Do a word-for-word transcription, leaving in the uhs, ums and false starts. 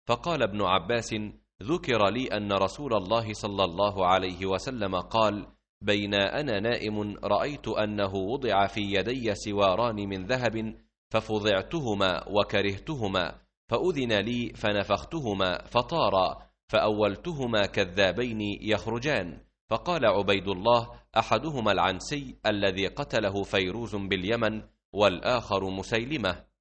فقال ابن عباس: ذكر لي أن رسول الله صلى الله عليه وسلم قال: بين أنا نائم رأيت أنه وضع في يدي سواران من ذهب ففضعتهما وكرهتهما، فأذن لي فنفختهما فطارا، فأولتهما كذابين يخرجان. فقال عبيد الله: أحدهما العنسي الذي قتله فيروز باليمن، والآخر مسيلمة.